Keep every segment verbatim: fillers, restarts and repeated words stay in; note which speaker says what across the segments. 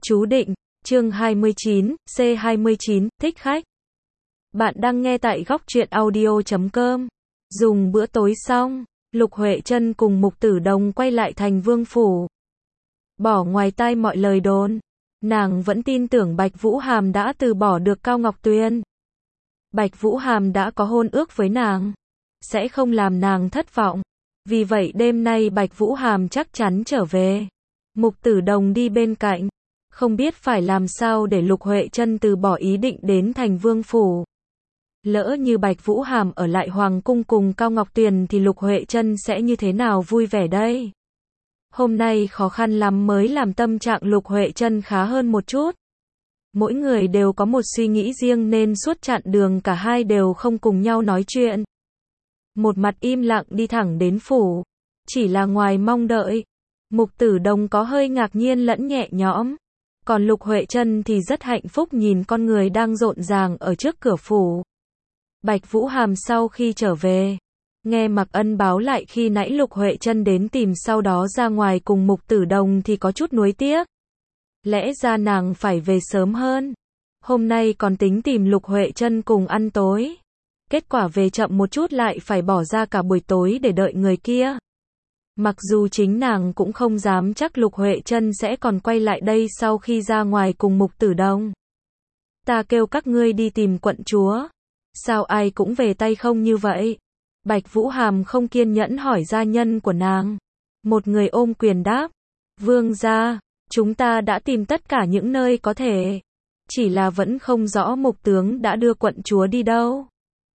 Speaker 1: Chú định, chương hai mươi chín, C hai mươi chín, thích khách. Bạn đang nghe tại góc truyện audio chấm com. Dùng bữa tối xong, Lục Huệ Trân cùng Mục Tử Đồng quay lại thành Vương phủ. Bỏ ngoài tai mọi lời đồn, nàng vẫn tin tưởng Bạch Vũ Hàm đã từ bỏ được Cao Ngọc Tuyền. Bạch Vũ Hàm đã có hôn ước với nàng, sẽ không làm nàng thất vọng. Vì vậy đêm nay Bạch Vũ Hàm chắc chắn trở về. Mục Tử Đồng đi bên cạnh, không biết phải làm sao để Lục Huệ Trân từ bỏ ý định đến thành Vương phủ. Lỡ như Bạch Vũ Hàm ở lại Hoàng cung cùng Cao Ngọc Tuyền thì Lục Huệ Trân sẽ như thế nào vui vẻ đây? Hôm nay khó khăn lắm mới làm tâm trạng Lục Huệ Trân khá hơn một chút. Mỗi người đều có một suy nghĩ riêng nên suốt chặng đường cả hai đều không cùng nhau nói chuyện. Một mặt im lặng đi thẳng đến phủ, chỉ là ngoài mong đợi. Mục Tử Đồng có hơi ngạc nhiên lẫn nhẹ nhõm, còn Lục Huệ Trân thì rất hạnh phúc nhìn con người đang rộn ràng ở trước cửa phủ. Bạch Vũ Hàm sau khi trở về, nghe Mạc Ân báo lại khi nãy Lục Huệ Trân đến tìm sau đó ra ngoài cùng Mục Tử Đồng thì có chút nuối tiếc. Lẽ ra nàng phải về sớm hơn. Hôm nay còn tính tìm Lục Huệ Trân cùng ăn tối. Kết quả về chậm một chút lại phải bỏ ra cả buổi tối để đợi người kia. Mặc dù chính nàng cũng không dám chắc Lục Huệ Trân sẽ còn quay lại đây sau khi ra ngoài cùng Mục Tử Đồng. Ta kêu các ngươi đi tìm quận chúa. Sao ai cũng về tay không như vậy? Bạch Vũ Hàm không kiên nhẫn hỏi gia nhân của nàng. Một người ôm quyền đáp. Vương gia, chúng ta đã tìm tất cả những nơi có thể. Chỉ là vẫn không rõ Mục tướng đã đưa quận chúa đi đâu.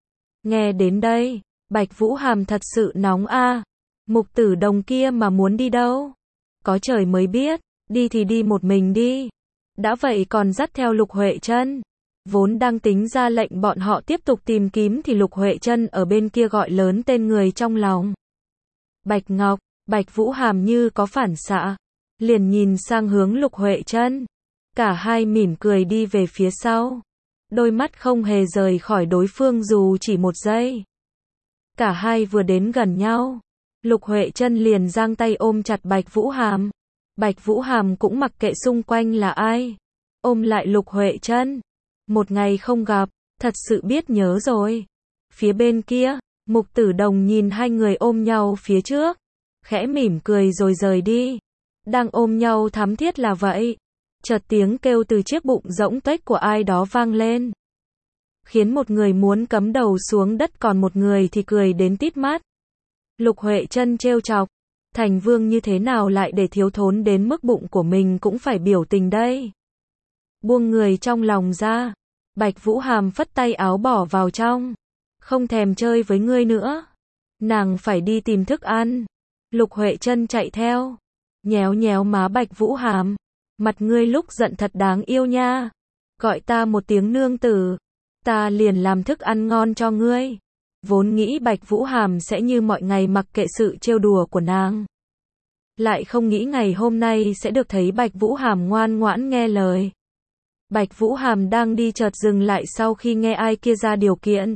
Speaker 1: Nghe đến đây, Bạch Vũ Hàm thật sự nóng a. Mục Tử Đồng kia mà muốn đi đâu? Có trời mới biết, đi thì đi một mình đi. Đã vậy còn dắt theo Lục Huệ Trân. Vốn đang tính ra lệnh bọn họ tiếp tục tìm kiếm thì Lục Huệ Trân ở bên kia gọi lớn tên người trong lòng. Bạch Ngọc, Bạch Vũ Hàm như có phản xạ, liền nhìn sang hướng Lục Huệ Trân. Cả hai mỉm cười đi về phía sau. Đôi mắt không hề rời khỏi đối phương dù chỉ một giây. Cả hai vừa đến gần nhau, Lục Huệ Trân liền giang tay ôm chặt Bạch Vũ Hàm. Bạch Vũ Hàm cũng mặc kệ xung quanh là ai, ôm lại Lục Huệ Trân. Một ngày không gặp, thật sự biết nhớ rồi. Phía bên kia, Mục Tử Đồng nhìn hai người ôm nhau phía trước, khẽ mỉm cười rồi rời đi. Đang ôm nhau thắm thiết là vậy, chợt tiếng kêu từ chiếc bụng rỗng tuếch của ai đó vang lên, khiến một người muốn cắm đầu xuống đất còn một người thì cười đến tít mắt. Lục Huệ Trân trêu chọc, thành vương như thế nào lại để thiếu thốn đến mức bụng của mình cũng phải biểu tình đây. Buông người trong lòng ra, Bạch Vũ Hàm phất tay áo bỏ vào trong. Không thèm chơi với ngươi nữa. Nàng phải đi tìm thức ăn. Lục Huệ Trân chạy theo, nhéo nhéo má Bạch Vũ Hàm. Mặt ngươi lúc giận thật đáng yêu nha. Gọi ta một tiếng nương tử, ta liền làm thức ăn ngon cho ngươi. Vốn nghĩ Bạch Vũ Hàm sẽ như mọi ngày mặc kệ sự trêu đùa của nàng. Lại không nghĩ ngày hôm nay sẽ được thấy Bạch Vũ Hàm ngoan ngoãn nghe lời. Bạch Vũ Hàm đang đi chợt dừng lại sau khi nghe ai kia ra điều kiện.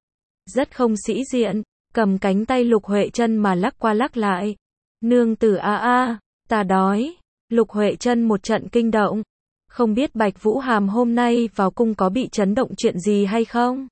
Speaker 1: Rất không sĩ diện, cầm cánh tay Lục Huệ Trân mà lắc qua lắc lại. Nương tử a a, ta đói. Lục Huệ Trân một trận kinh động. Không biết Bạch Vũ Hàm hôm nay vào cung có bị chấn động chuyện gì hay không?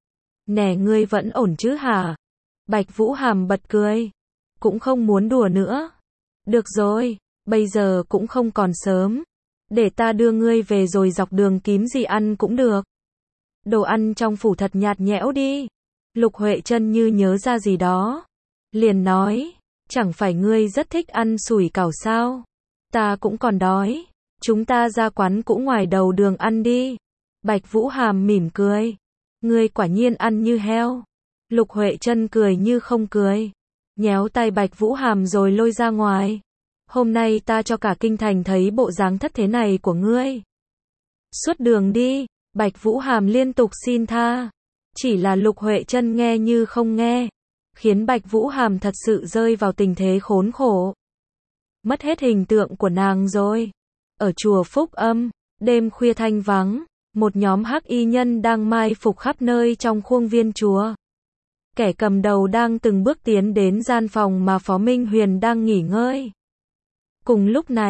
Speaker 1: Nè ngươi vẫn ổn chứ hả? Bạch Vũ Hàm bật cười. Cũng không muốn đùa nữa. Được rồi, bây giờ cũng không còn sớm. Để ta đưa ngươi về rồi dọc đường kiếm gì ăn cũng được. Đồ ăn trong phủ thật nhạt nhẽo đi. Lục Huệ Trân như nhớ ra gì đó, liền nói, chẳng phải ngươi rất thích ăn sủi cảo sao? Ta cũng còn đói. Chúng ta ra quán cũ ngoài đầu đường ăn đi. Bạch Vũ Hàm mỉm cười. Ngươi quả nhiên ăn như heo. Lục Huệ Trân cười như không cười, nhéo tay Bạch Vũ Hàm rồi lôi ra ngoài. Hôm nay ta cho cả kinh thành thấy bộ dáng thất thế này của ngươi. Suốt đường đi, Bạch Vũ Hàm liên tục xin tha. Chỉ là Lục Huệ Trân nghe như không nghe, khiến Bạch Vũ Hàm thật sự rơi vào tình thế khốn khổ. Mất hết hình tượng của nàng rồi. Ở chùa Phúc Âm, đêm khuya thanh vắng, một nhóm hắc y nhân đang mai phục khắp nơi trong khuôn viên chùa. Kẻ cầm đầu đang từng bước tiến đến gian phòng mà Phó Minh Huyền đang nghỉ ngơi. Cùng lúc này,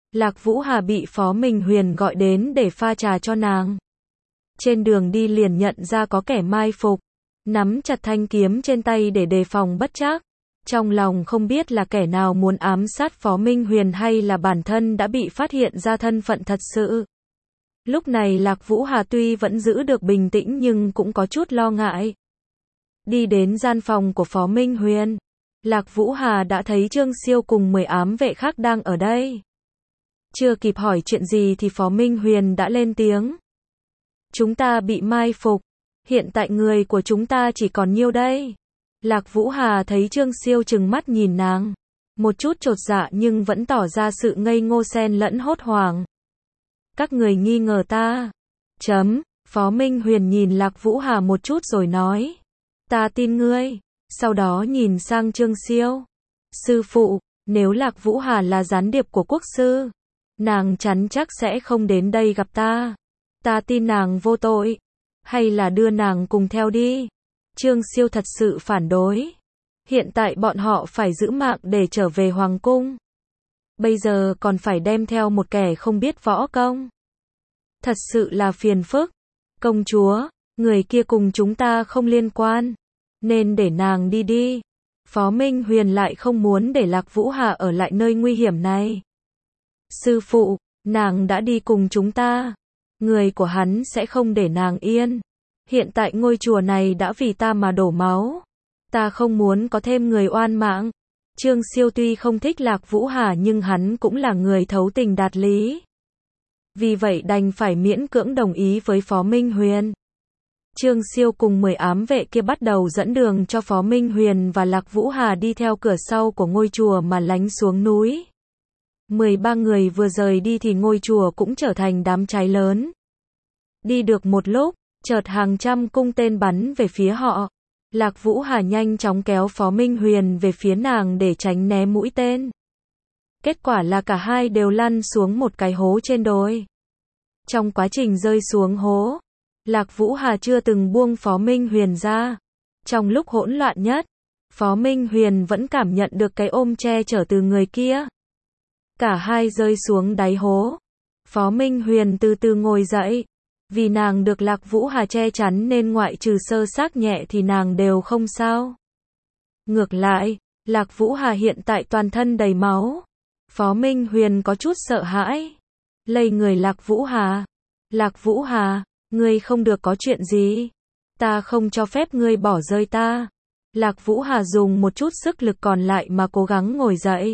Speaker 1: Lạc Vũ Hà bị Phó Minh Huyền gọi đến để pha trà cho nàng. Trên đường đi liền nhận ra có kẻ mai phục, nắm chặt thanh kiếm trên tay để đề phòng bất trắc. Trong lòng không biết là kẻ nào muốn ám sát Phó Minh Huyền hay là bản thân đã bị phát hiện ra thân phận thật sự. Lúc này Lạc Vũ Hà tuy vẫn giữ được bình tĩnh nhưng cũng có chút lo ngại. Đi đến gian phòng của Phó Minh Huyền, Lạc Vũ Hà đã thấy Trương Siêu cùng mười ám vệ khác đang ở đây. Chưa kịp hỏi chuyện gì thì Phó Minh Huyền đã lên tiếng. Chúng ta bị mai phục, hiện tại người của chúng ta chỉ còn nhiêu đây? Lạc Vũ Hà thấy Trương Siêu trừng mắt nhìn nàng, một chút chột dạ nhưng vẫn tỏ ra sự ngây ngô xen lẫn hốt hoảng. Các người nghi ngờ ta? Chấm, Phó Minh Huyền nhìn Lạc Vũ Hà một chút rồi nói. Ta tin ngươi. Sau đó nhìn sang Trương Siêu. Sư phụ, nếu Lạc Vũ Hà là gián điệp của quốc sư, nàng chắn chắc sẽ không đến đây gặp ta. Ta tin nàng vô tội. Hay là đưa nàng cùng theo đi. Trương Siêu thật sự phản đối. Hiện tại bọn họ phải giữ mạng để trở về Hoàng cung. Bây giờ còn phải đem theo một kẻ không biết võ công. Thật sự là phiền phức. Công chúa, người kia cùng chúng ta không liên quan, nên để nàng đi đi. Phó Minh Huyền lại không muốn để Lạc Vũ Hà ở lại nơi nguy hiểm này. Sư phụ, nàng đã đi cùng chúng ta. Người của hắn sẽ không để nàng yên. Hiện tại ngôi chùa này đã vì ta mà đổ máu. Ta không muốn có thêm người oan mạng. Trương Siêu tuy không thích Lạc Vũ Hà nhưng hắn cũng là người thấu tình đạt lý. Vì vậy đành phải miễn cưỡng đồng ý với Phó Minh Huyền. Trương Siêu cùng mười ám vệ kia bắt đầu dẫn đường cho Phó Minh Huyền và Lạc Vũ Hà đi theo cửa sau của ngôi chùa mà lánh xuống núi. mười ba người vừa rời đi thì ngôi chùa cũng trở thành đám cháy lớn. Đi được một lúc, chợt hàng trăm cung tên bắn về phía họ. Lạc Vũ Hà nhanh chóng kéo Phó Minh Huyền về phía nàng để tránh né mũi tên. Kết quả là cả hai đều lăn xuống một cái hố trên đồi. Trong quá trình rơi xuống hố, Lạc Vũ Hà chưa từng buông Phó Minh Huyền ra. Trong lúc hỗn loạn nhất, Phó Minh Huyền vẫn cảm nhận được cái ôm che chở từ người kia. Cả hai rơi xuống đáy hố. Phó Minh Huyền từ từ ngồi dậy. Vì nàng được Lạc Vũ Hà che chắn nên ngoại trừ sơ xác nhẹ thì nàng đều không sao. Ngược lại, Lạc Vũ Hà hiện tại toàn thân đầy máu. Phó Minh Huyền có chút sợ hãi. Lây người Lạc Vũ Hà. Lạc Vũ Hà, ngươi không được có chuyện gì. Ta không cho phép ngươi bỏ rơi ta. Lạc Vũ Hà dùng một chút sức lực còn lại mà cố gắng ngồi dậy.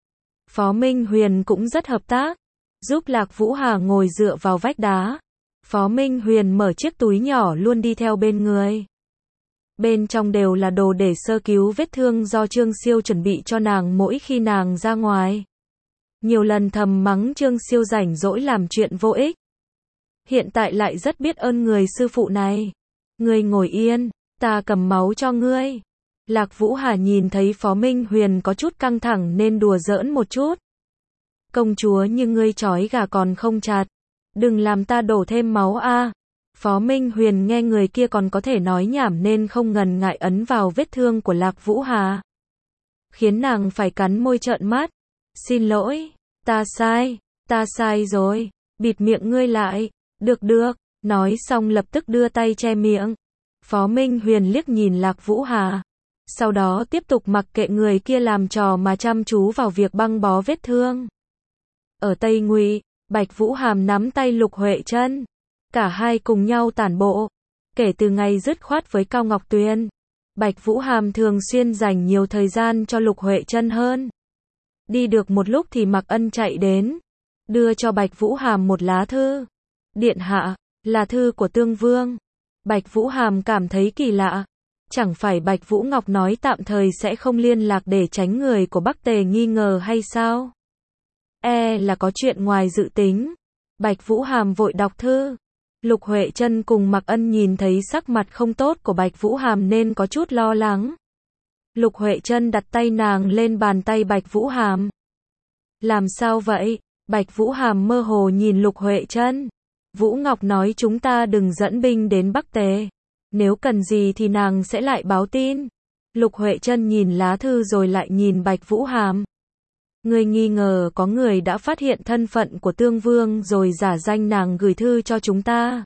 Speaker 1: Phó Minh Huyền cũng rất hợp tác, giúp Lạc Vũ Hà ngồi dựa vào vách đá. Phó Minh Huyền mở chiếc túi nhỏ luôn đi theo bên người. Bên trong đều là đồ để sơ cứu vết thương do Trương Siêu chuẩn bị cho nàng mỗi khi nàng ra ngoài. Nhiều lần thầm mắng Trương Siêu rảnh rỗi làm chuyện vô ích. Hiện tại lại rất biết ơn người sư phụ này. Ngươi ngồi yên, ta cầm máu cho ngươi. Lạc Vũ Hà nhìn thấy Phó Minh Huyền có chút căng thẳng nên đùa giỡn một chút. Công chúa như ngươi trói gà còn không chặt. Đừng làm ta đổ thêm máu a. Phó Minh Huyền nghe người kia còn có thể nói nhảm nên không ngần ngại ấn vào vết thương của Lạc Vũ Hà. Khiến nàng phải cắn môi trợn mắt. Xin lỗi, ta sai, ta sai rồi, bịt miệng ngươi lại. Được được, nói xong lập tức đưa tay che miệng. Phó Minh Huyền liếc nhìn Lạc Vũ Hà. Sau đó tiếp tục mặc kệ người kia làm trò mà chăm chú vào việc băng bó vết thương. Ở Tây Ngụy, Bạch Vũ Hàm nắm tay Lục Huệ Trân. Cả hai cùng nhau tản bộ. Kể từ ngày dứt khoát với Cao Ngọc Tuyền, Bạch Vũ Hàm thường xuyên dành nhiều thời gian cho Lục Huệ Trân hơn. Đi được một lúc thì Mạc Ân chạy đến, đưa cho Bạch Vũ Hàm một lá thư. Điện hạ, là thư của Tương Vương. Bạch Vũ Hàm cảm thấy kỳ lạ. Chẳng phải Bạch Vũ Ngọc nói tạm thời sẽ không liên lạc để tránh người của Bắc Tề nghi ngờ hay sao? E là có chuyện ngoài dự tính. Bạch Vũ Hàm vội đọc thư. Lục Huệ Trân cùng Mạc Ân nhìn thấy sắc mặt không tốt của Bạch Vũ Hàm nên có chút lo lắng. Lục Huệ Trân đặt tay nàng lên bàn tay Bạch Vũ Hàm. Làm sao vậy? Bạch Vũ Hàm mơ hồ nhìn Lục Huệ Trân. Vũ Ngọc nói chúng ta đừng dẫn binh đến Bắc Tề. Nếu cần gì thì nàng sẽ lại báo tin. Lục Huệ Trân nhìn lá thư rồi lại nhìn Bạch Vũ Hàm. Ngươi nghi ngờ có người đã phát hiện thân phận của Tương Vương rồi giả danh nàng gửi thư cho chúng ta.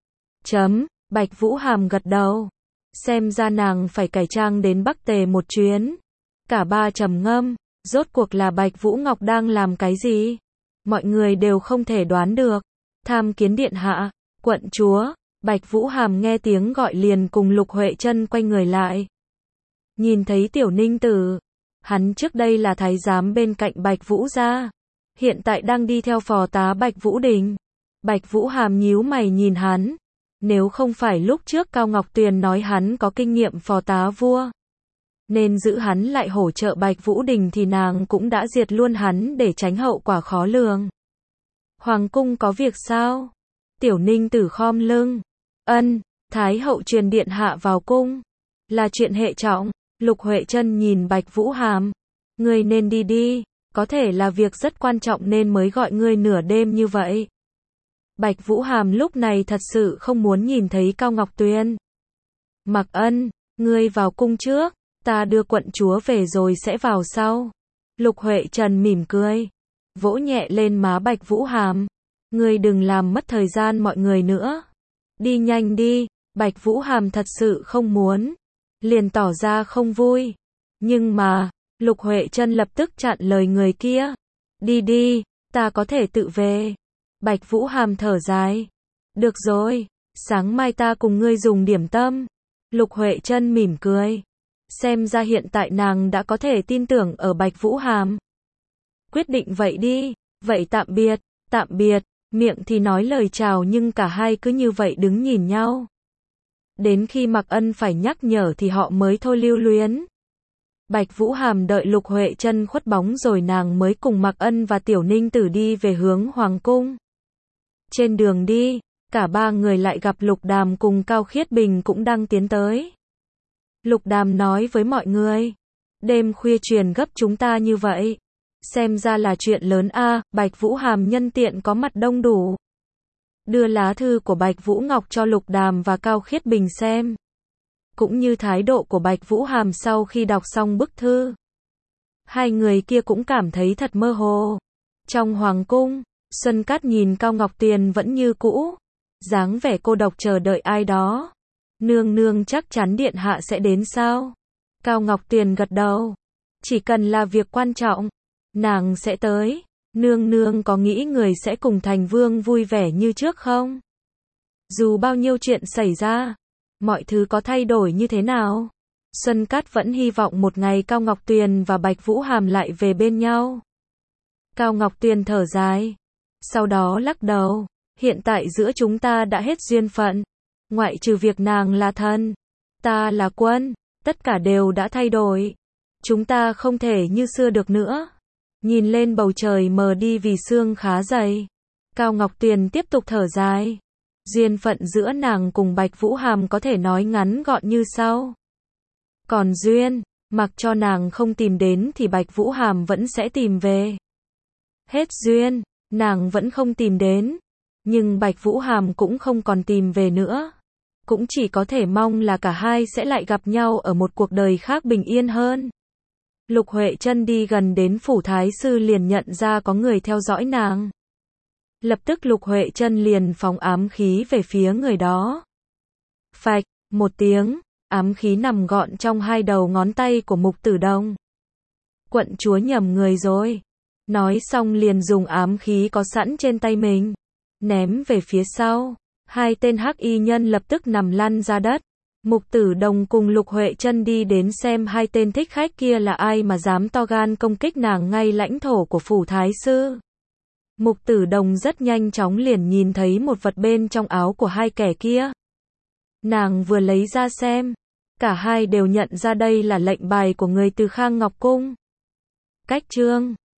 Speaker 1: Chấm, Bạch Vũ Hàm gật đầu. Xem ra nàng phải cải trang đến Bắc Tề một chuyến. Cả ba trầm ngâm, rốt cuộc là Bạch Vũ Ngọc đang làm cái gì? Mọi người đều không thể đoán được. Tham kiến điện hạ, quận chúa. Bạch Vũ Hàm nghe tiếng gọi liền cùng Lục Huệ Trân quay người lại. Nhìn thấy Tiểu Ninh Tử, hắn trước đây là thái giám bên cạnh Bạch Vũ gia, hiện tại đang đi theo phò tá Bạch Vũ Đình. Bạch Vũ Hàm nhíu mày nhìn hắn, nếu không phải lúc trước Cao Ngọc Tuyền nói hắn có kinh nghiệm phò tá vua, nên giữ hắn lại hỗ trợ Bạch Vũ Đình thì nàng cũng đã diệt luôn hắn để tránh hậu quả khó lường. Hoàng cung có việc sao? Tiểu Ninh Tử khom lưng. Ân, Thái hậu truyền điện hạ vào cung. Là chuyện hệ trọng. Lục Huệ Trân nhìn Bạch Vũ Hàm. Ngươi nên đi đi, có thể là việc rất quan trọng nên mới gọi ngươi nửa đêm như vậy. Bạch Vũ Hàm lúc này thật sự không muốn nhìn thấy Cao Ngọc Tuyền. Mặc Ân, ngươi vào cung trước, ta đưa quận chúa về rồi sẽ vào sau. Lục Huệ Trân mỉm cười, vỗ nhẹ lên má Bạch Vũ Hàm. Ngươi đừng làm mất thời gian mọi người nữa. Đi nhanh đi. Bạch Vũ Hàm thật sự không muốn, liền tỏ ra không vui. Nhưng mà, Lục Huệ Trân lập tức chặn lời người kia. Đi đi, ta có thể tự về. Bạch Vũ Hàm thở dài. Được rồi, sáng mai ta cùng ngươi dùng điểm tâm. Lục Huệ Trân mỉm cười. Xem ra hiện tại nàng đã có thể tin tưởng ở Bạch Vũ Hàm. Quyết định vậy đi, vậy tạm biệt, tạm biệt. Miệng thì nói lời chào nhưng cả hai cứ như vậy đứng nhìn nhau. Đến khi Mặc Ân phải nhắc nhở thì họ mới thôi lưu luyến. Bạch Vũ Hàm đợi Lục Huệ Trân khuất bóng rồi nàng mới cùng Mặc Ân và Tiểu Ninh Tử đi về hướng Hoàng cung. Trên đường đi, cả ba người lại gặp Lục Đàm cùng Cao Khiết Bình cũng đang tiến tới. Lục Đàm nói với mọi người, đêm khuya truyền gấp chúng ta như vậy, xem ra là chuyện lớn a. À. Bạch Vũ Hàm nhân tiện có mặt đông đủ, đưa lá thư của Bạch Vũ Ngọc cho Lục Đàm và Cao Khiết Bình xem, cũng như thái độ của Bạch Vũ Hàm sau khi đọc xong bức thư. Hai người kia cũng cảm thấy thật mơ hồ. Trong hoàng cung, Xuân Cát nhìn Cao Ngọc Tuyền vẫn như cũ, dáng vẻ cô độc chờ đợi ai đó. Nương nương chắc chắn điện hạ sẽ đến sao? Cao Ngọc Tuyền gật đầu. Chỉ cần là việc quan trọng, nàng sẽ tới. Nương nương có nghĩ người sẽ cùng thành vương vui vẻ như trước không? Dù bao nhiêu chuyện xảy ra, mọi thứ có thay đổi như thế nào, Xuân Cát vẫn hy vọng một ngày Cao Ngọc Tuyền và Bạch Vũ Hàm lại về bên nhau. Cao Ngọc Tuyền thở dài, sau đó lắc đầu, hiện tại giữa chúng ta đã hết duyên phận, ngoại trừ việc nàng là thần, ta là quân, tất cả đều đã thay đổi. Chúng ta không thể như xưa được nữa. Nhìn lên bầu trời mờ đi vì sương khá dày, Cao Ngọc Tuyền tiếp tục thở dài. Duyên phận giữa nàng cùng Bạch Vũ Hàm có thể nói ngắn gọn như sau. Còn duyên, mặc cho nàng không tìm đến thì Bạch Vũ Hàm vẫn sẽ tìm về. Hết duyên, nàng vẫn không tìm đến, nhưng Bạch Vũ Hàm cũng không còn tìm về nữa. Cũng chỉ có thể mong là cả hai sẽ lại gặp nhau ở một cuộc đời khác bình yên hơn. Lục Huệ Trân đi gần đến phủ thái sư liền nhận ra có người theo dõi nàng. Lập tức Lục Huệ Trân liền phóng ám khí về phía người đó. Phạch, một tiếng, ám khí nằm gọn trong hai đầu ngón tay của Mục Tử Đồng. Quận chúa nhầm người rồi. Nói xong liền dùng ám khí có sẵn trên tay mình, ném về phía sau. Hai tên hắc y nhân lập tức nằm lăn ra đất. Mục Tử Đồng cùng Lục Huệ Trân đi đến xem hai tên thích khách kia là ai mà dám to gan công kích nàng ngay lãnh thổ của phủ thái sư. Mục Tử Đồng rất nhanh chóng liền nhìn thấy một vật bên trong áo của hai kẻ kia. Nàng vừa lấy ra xem, cả hai đều nhận ra đây là lệnh bài của người từ Khang Ngọc Cung. Cách chương